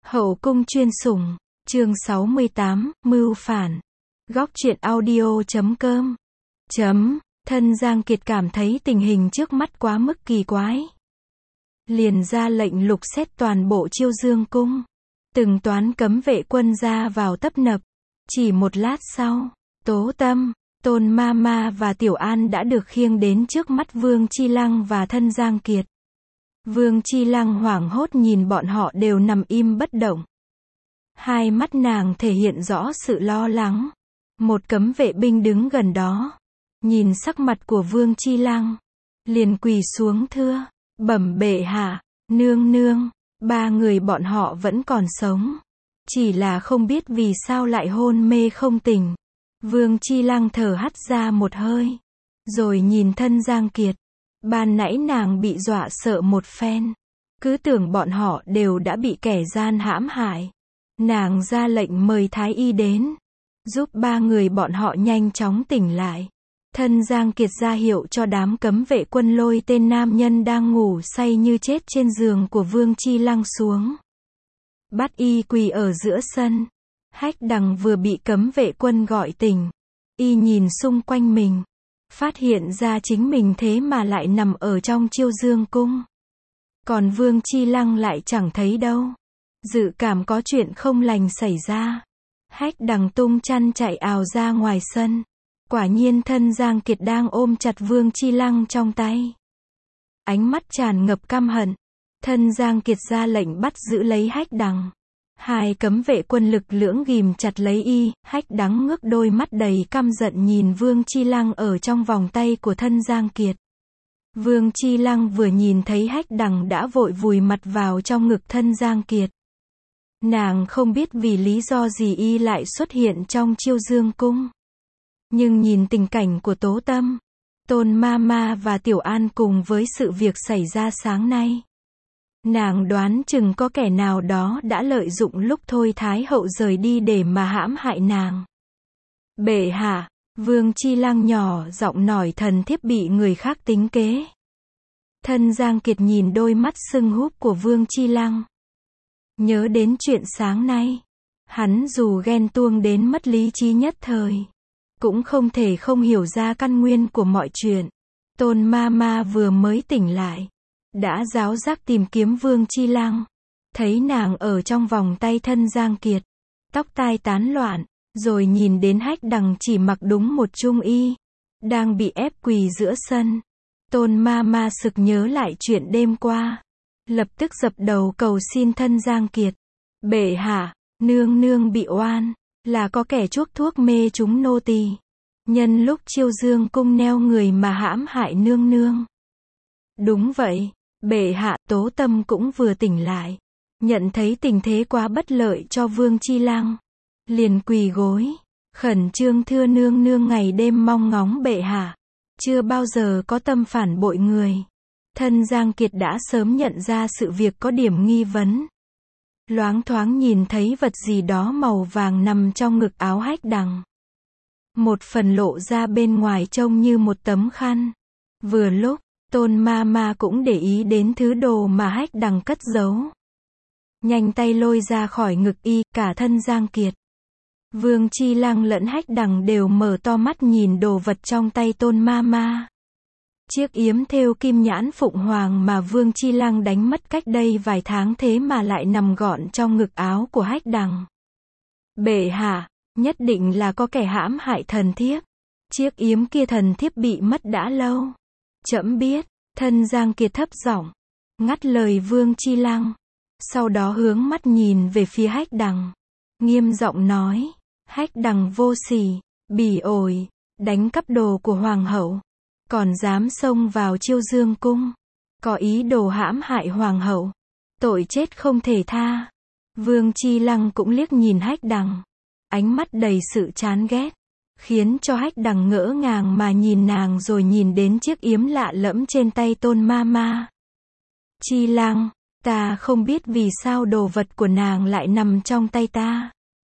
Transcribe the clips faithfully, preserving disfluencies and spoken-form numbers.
Hậu cung chuyên sủng, chương sáu mươi tám, mưu phản. Góc truyện audio chấm com. Chấm, thân Giang Kiệt cảm thấy tình hình trước mắt quá mức kỳ quái. Liền ra lệnh lục xét toàn bộ Chiêu Dương cung. Từng toán cấm vệ quân ra vào tấp nập. Chỉ một lát sau, Tố Tâm, Tôn Ma Ma và Tiểu An đã được khiêng đến trước mắt Vương Chi Lăng và thân Giang Kiệt. Vương Chi Lăng hoảng hốt nhìn bọn họ đều nằm im bất động. Hai mắt nàng thể hiện rõ sự lo lắng. Một cấm vệ binh đứng gần đó, nhìn sắc mặt của Vương Chi Lăng, liền quỳ xuống thưa, bẩm bệ hạ, nương nương, ba người bọn họ vẫn còn sống. Chỉ là không biết vì sao lại hôn mê không tỉnh. Vương Chi Lăng thở hắt ra một hơi, rồi nhìn thân Giang Kiệt. Ban nãy nàng bị dọa sợ một phen, cứ tưởng bọn họ đều đã bị kẻ gian hãm hại. Nàng ra lệnh mời thái y đến, giúp ba người bọn họ nhanh chóng tỉnh lại. Thân Giang Kiệt ra hiệu cho đám cấm vệ quân lôi tên nam nhân đang ngủ say như chết trên giường của Vương Chi Lăng xuống. Bắt y quỳ ở giữa sân. Hách Đằng vừa bị cấm vệ quân gọi tỉnh. Y nhìn xung quanh mình, phát hiện ra chính mình thế mà lại nằm ở trong Chiêu Dương cung. Còn Vương Chi Lăng lại chẳng thấy đâu. Dự cảm có chuyện không lành xảy ra. Hách Đằng tung chăn chạy ào ra ngoài sân. Quả nhiên thân Giang Kiệt đang ôm chặt Vương Chi Lăng trong tay. Ánh mắt tràn ngập căm hận. Thân Giang Kiệt ra lệnh bắt giữ lấy Hách Đằng. Hai cấm vệ quân lực lưỡng ghìm chặt lấy y. Hách Đắng ngước đôi mắt đầy căm giận nhìn Vương Chi Lăng ở trong vòng tay của thân Giang Kiệt. Vương Chi Lăng vừa nhìn thấy Hách Đằng đã vội vùi mặt vào trong ngực thân Giang Kiệt. Nàng không biết vì lý do gì y lại xuất hiện trong Chiêu Dương cung. Nhưng nhìn tình cảnh của Tố Tâm, Tôn Ma Ma và Tiểu An cùng với sự việc xảy ra sáng nay, nàng đoán chừng có kẻ nào đó đã lợi dụng lúc Thôi Thái Hậu rời đi để mà hãm hại nàng. Bệ hạ, Vương Chi Lăng nhỏ giọng nói thần thiếp bị người khác tính kế. Thân Giang Kiệt nhìn đôi mắt sưng húp của Vương Chi Lăng. Nhớ đến chuyện sáng nay, hắn dù ghen tuông đến mất lý trí nhất thời, cũng không thể không hiểu ra căn nguyên của mọi chuyện. Tôn Ma Ma vừa mới tỉnh lại, đã ráo rác tìm kiếm Vương Chi Lăng. Thấy nàng ở trong vòng tay thân Giang Kiệt, tóc tai tán loạn, rồi nhìn đến Hách Đằng chỉ mặc đúng một trung y, đang bị ép quỳ giữa sân. Tôn Ma Ma sực nhớ lại chuyện đêm qua, lập tức dập đầu cầu xin thân Giang Kiệt. Bệ hạ, nương nương bị oan, là có kẻ chuốc thuốc mê chúng nô tỳ, nhân lúc Chiêu Dương cung neo người mà hãm hại nương nương. Đúng vậy, bệ hạ. Tố Tâm cũng vừa tỉnh lại, nhận thấy tình thế quá bất lợi cho Vương Chi Lăng, liền quỳ gối, khẩn trương thưa nương nương ngày đêm mong ngóng bệ hạ, chưa bao giờ có tâm phản bội người. Thân Giang Kiệt đã sớm nhận ra sự việc có điểm nghi vấn. Loáng thoáng nhìn thấy vật gì đó màu vàng nằm trong ngực áo Hách Đằng. Một phần lộ ra bên ngoài trông như một tấm khăn. Vừa lúc, Tôn Ma Ma cũng để ý đến thứ đồ mà Hách Đằng cất giấu. Nhanh tay lôi ra khỏi ngực y, cả thân Giang Kiệt. Vương Chi Lăng lẫn Hách Đằng đều mở to mắt nhìn đồ vật trong tay Tôn Ma Ma. Chiếc yếm thêu kim nhãn phụng hoàng mà Vương Chi Lăng đánh mất cách đây vài tháng thế mà lại nằm gọn trong ngực áo của Hách Đằng. Bệ hạ, nhất định là có kẻ hãm hại thần thiếp. Chiếc yếm kia thần thiếp bị mất đã lâu. Trẫm biết. Thân Giang Kiệt thấp giọng ngắt lời Vương Chi Lăng, sau đó hướng mắt nhìn về phía Hách Đằng, nghiêm giọng nói, Hách Đằng vô sỉ, bỉ ổi, đánh cắp đồ của hoàng hậu, còn dám xông vào Chiêu Dương cung, có ý đồ hãm hại hoàng hậu, tội chết không thể tha. Vương Chi Lăng cũng liếc nhìn Hách Đằng, ánh mắt đầy sự chán ghét, khiến cho Hách Đằng ngỡ ngàng mà nhìn nàng rồi nhìn đến chiếc yếm lạ lẫm trên tay Tôn Ma Ma. Chi Lăng, ta không biết vì sao đồ vật của nàng lại nằm trong tay ta.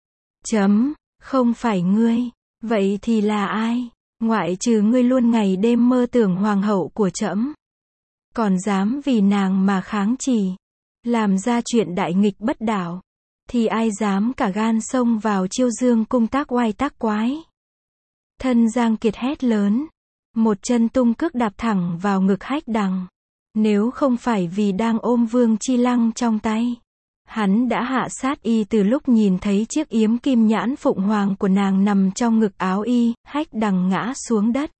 Chấm, không phải ngươi, vậy thì là ai? Ngoại trừ ngươi luôn ngày đêm mơ tưởng hoàng hậu của trẫm, còn dám vì nàng mà kháng chỉ, làm ra chuyện đại nghịch bất đạo. thì ai dám cả gan xông vào Chiêu Dương cung tác oai tác quái. Thân Giang Kiệt hét lớn, một chân tung cước đạp thẳng vào ngực Hách Đằng. Nếu không phải vì đang ôm Vương Chi Lăng trong tay, hắn đã hạ sát y từ lúc nhìn thấy chiếc yếm kim nhãn phụng hoàng của nàng nằm trong ngực áo y. Hách Đằng ngã xuống đất,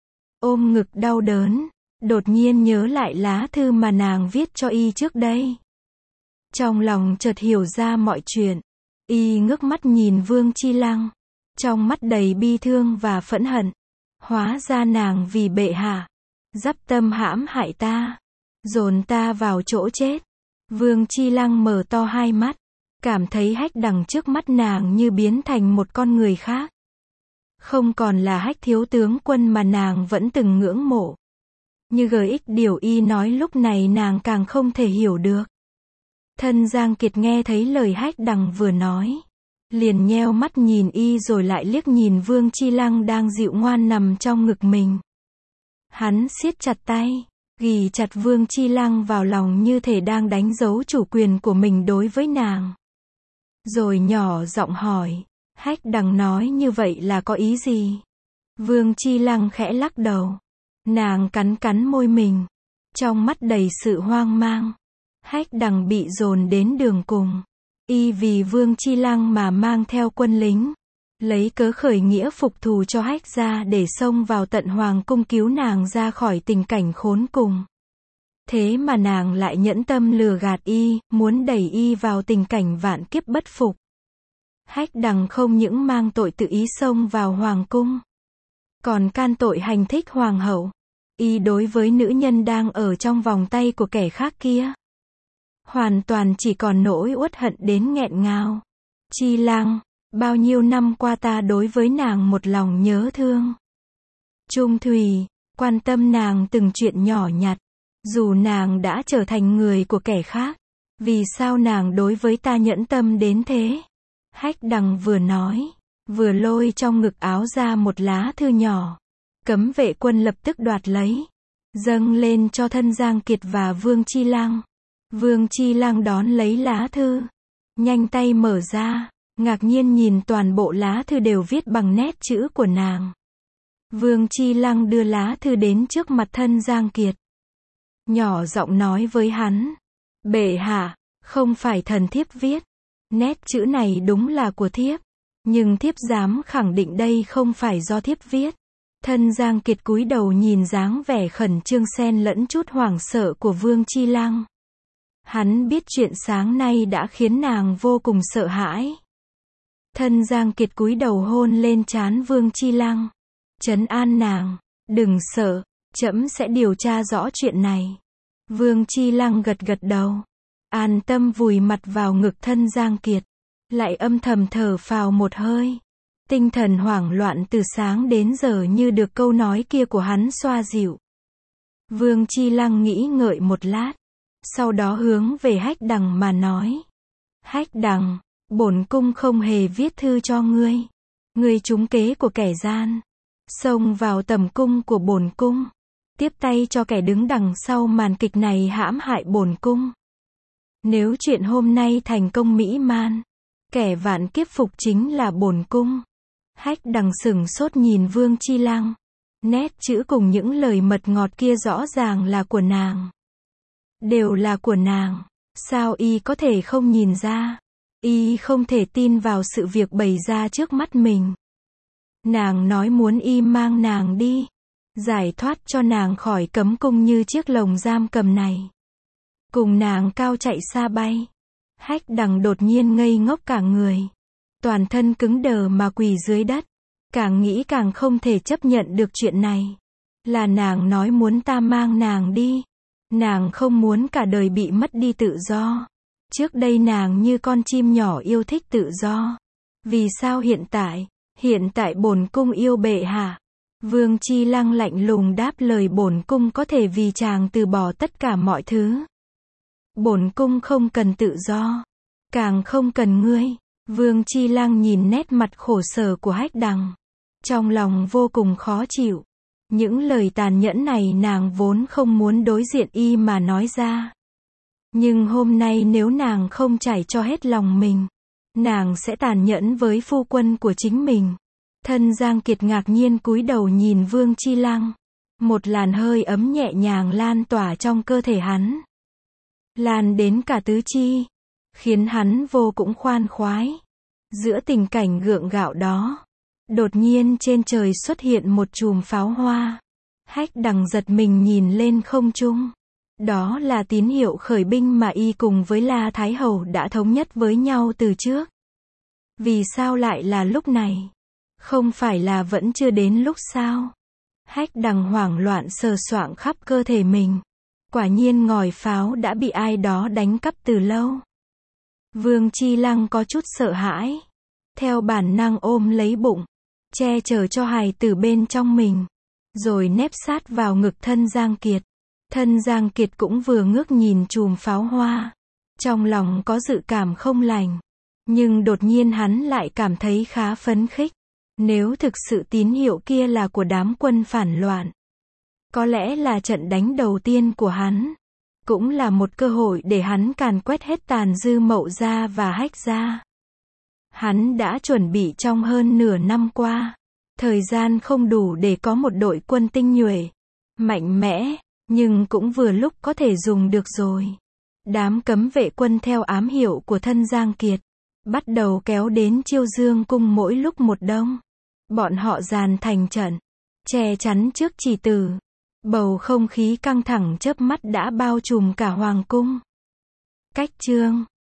ôm ngực đau đớn, đột nhiên nhớ lại lá thư mà nàng viết cho y trước đây. Trong lòng chợt hiểu ra mọi chuyện, y ngước mắt nhìn Vương Chi Lăng, trong mắt đầy bi thương và phẫn hận. Hóa ra nàng vì bệ hạ, dắp tâm hãm hại ta, dồn ta vào chỗ chết. Vương Chi Lăng mở to hai mắt, cảm thấy Hách Đằng trước mắt nàng như biến thành một con người khác. Không còn là Hách thiếu tướng quân mà nàng vẫn từng ngưỡng mộ. Như gợi ích điều y nói lúc này nàng càng không thể hiểu được. Thân Giang Kiệt nghe thấy lời Hách Đằng vừa nói, liền nheo mắt nhìn y rồi lại liếc nhìn Vương Chi Lăng đang dịu ngoan nằm trong ngực mình. Hắn siết chặt tay, ghì chặt Vương Chi Lăng vào lòng như thể đang đánh dấu chủ quyền của mình đối với nàng. Rồi nhỏ giọng hỏi, Hách Đằng nói như vậy là có ý gì? Vương Chi Lăng khẽ lắc đầu. Nàng cắn cắn môi mình, trong mắt đầy sự hoang mang. Hách Đằng bị dồn đến đường cùng. Y vì Vương Chi Lăng mà mang theo quân lính, lấy cớ khởi nghĩa phục thù cho Hách gia để xông vào tận hoàng cung cứu nàng ra khỏi tình cảnh khốn cùng. Thế mà nàng lại nhẫn tâm lừa gạt y, muốn đẩy y vào tình cảnh vạn kiếp bất phục. Hách Đằng không những mang tội tự ý xông vào hoàng cung, còn can tội hành thích hoàng hậu. Y đối với nữ nhân đang ở trong vòng tay của kẻ khác kia, hoàn toàn chỉ còn nỗi uất hận đến nghẹn ngào. Chi Lăng, bao nhiêu năm qua ta đối với nàng một lòng nhớ thương, trung thủy, quan tâm nàng từng chuyện nhỏ nhặt. Dù nàng đã trở thành người của kẻ khác, vì sao nàng đối với ta nhẫn tâm đến thế? Hách Đằng vừa nói, vừa lôi trong ngực áo ra một lá thư nhỏ. Cấm vệ quân lập tức đoạt lấy, dâng lên cho thân Giang Kiệt và Vương Chi Lăng. Vương Chi Lăng đón lấy lá thư, nhanh tay mở ra, ngạc nhiên nhìn toàn bộ lá thư đều viết bằng nét chữ của nàng. Vương Chi Lăng đưa lá thư đến trước mặt thân Giang Kiệt, nhỏ giọng nói với hắn, bệ hạ, không phải thần thiếp viết, nét chữ này đúng là của thiếp, nhưng thiếp dám khẳng định đây không phải do thiếp viết. Thân Giang Kiệt cúi đầu nhìn dáng vẻ khẩn trương xen lẫn chút hoảng sợ của Vương Chi Lăng. Hắn biết chuyện sáng nay đã khiến nàng vô cùng sợ hãi. Thân Giang Kiệt cúi đầu hôn lên trán Vương Chi Lăng, trấn an nàng, đừng sợ, trẫm sẽ điều tra rõ chuyện này. Vương Chi Lăng gật gật đầu, an tâm vùi mặt vào ngực thân Giang Kiệt, lại âm thầm thở phào một hơi. Tinh thần hoảng loạn từ sáng đến giờ như được câu nói kia của hắn xoa dịu. Vương Chi Lăng nghĩ ngợi một lát, sau đó hướng về Hách Đằng mà nói. Hách Đằng, bổn cung không hề viết thư cho ngươi. Ngươi trúng kế của kẻ gian, xông vào tầm cung của bổn cung, tiếp tay cho kẻ đứng đằng sau màn kịch này hãm hại bổn cung. Nếu chuyện hôm nay thành công mỹ man, kẻ vạn kiếp phục chính là bổn cung. Hách Đằng sửng sốt nhìn Vương Chi Lăng. Nét chữ cùng những lời mật ngọt kia rõ ràng là của nàng. Đều là của nàng. Sao y có thể không nhìn ra? Y không thể tin vào sự việc bày ra trước mắt mình. Nàng nói muốn y mang nàng đi, giải thoát cho nàng khỏi cấm cung như chiếc lồng giam cầm này, cùng nàng cao chạy xa bay. Hách Đằng đột nhiên ngây ngốc cả người, toàn thân cứng đờ mà quỳ dưới đất. Càng nghĩ càng không thể chấp nhận được chuyện này. Là nàng nói muốn ta mang nàng đi. Nàng không muốn cả đời bị mất đi tự do. Trước đây nàng như con chim nhỏ yêu thích tự do. Vì sao hiện tại, hiện tại bổn cung yêu bệ hạ? Vương Chi Lăng lạnh lùng đáp lời, bổn cung có thể vì chàng từ bỏ tất cả mọi thứ. Bổn cung không cần tự do, càng không cần ngươi. Vương Chi Lăng nhìn nét mặt khổ sở của Hách Đằng, trong lòng vô cùng khó chịu. Những lời tàn nhẫn này nàng vốn không muốn đối diện y mà nói ra. Nhưng hôm nay nếu nàng không trải cho hết lòng mình, nàng sẽ tàn nhẫn với phu quân của chính mình. Thân Giang Kiệt ngạc nhiên cúi đầu nhìn Vương Chi Lăng. Một làn hơi ấm nhẹ nhàng lan tỏa trong cơ thể hắn. Lan đến cả tứ chi. Khiến hắn vô cùng khoan khoái. Giữa tình cảnh gượng gạo đó. Đột nhiên trên trời xuất hiện một chùm pháo hoa. Hách Đằng giật mình nhìn lên không trung. Đó là tín hiệu khởi binh mà y cùng với La Thái Hầu đã thống nhất với nhau từ trước. Vì sao lại là lúc này? Không phải là vẫn chưa đến lúc sao? Hách Đằng hoảng loạn sờ soạng khắp cơ thể mình. Quả nhiên ngòi pháo đã bị ai đó đánh cắp từ lâu. Vương Chi Lăng có chút sợ hãi. Theo bản năng ôm lấy bụng. Che chở cho hài tử bên trong mình. Rồi nép sát vào ngực thân Giang Kiệt. Thân Giang Kiệt cũng vừa ngước nhìn chùm pháo hoa. Trong lòng có dự cảm không lành. Nhưng đột nhiên hắn lại cảm thấy khá phấn khích. Nếu thực sự tín hiệu kia là của đám quân phản loạn. Có lẽ là trận đánh đầu tiên của hắn. Cũng là một cơ hội để hắn càn quét hết Tàn Dư Mậu gia và Hách gia. Hắn đã chuẩn bị trong hơn nửa năm qua. Thời gian không đủ để có một đội quân tinh nhuệ, mạnh mẽ, nhưng cũng vừa lúc có thể dùng được rồi. Đám cấm vệ quân theo ám hiệu của thân Giang Kiệt, bắt đầu kéo đến Chiêu Dương cung mỗi lúc một đông. Bọn họ dàn thành trận, che chắn trước chỉ tử. Bầu không khí căng thẳng chớp mắt đã bao trùm cả hoàng cung. Cách chương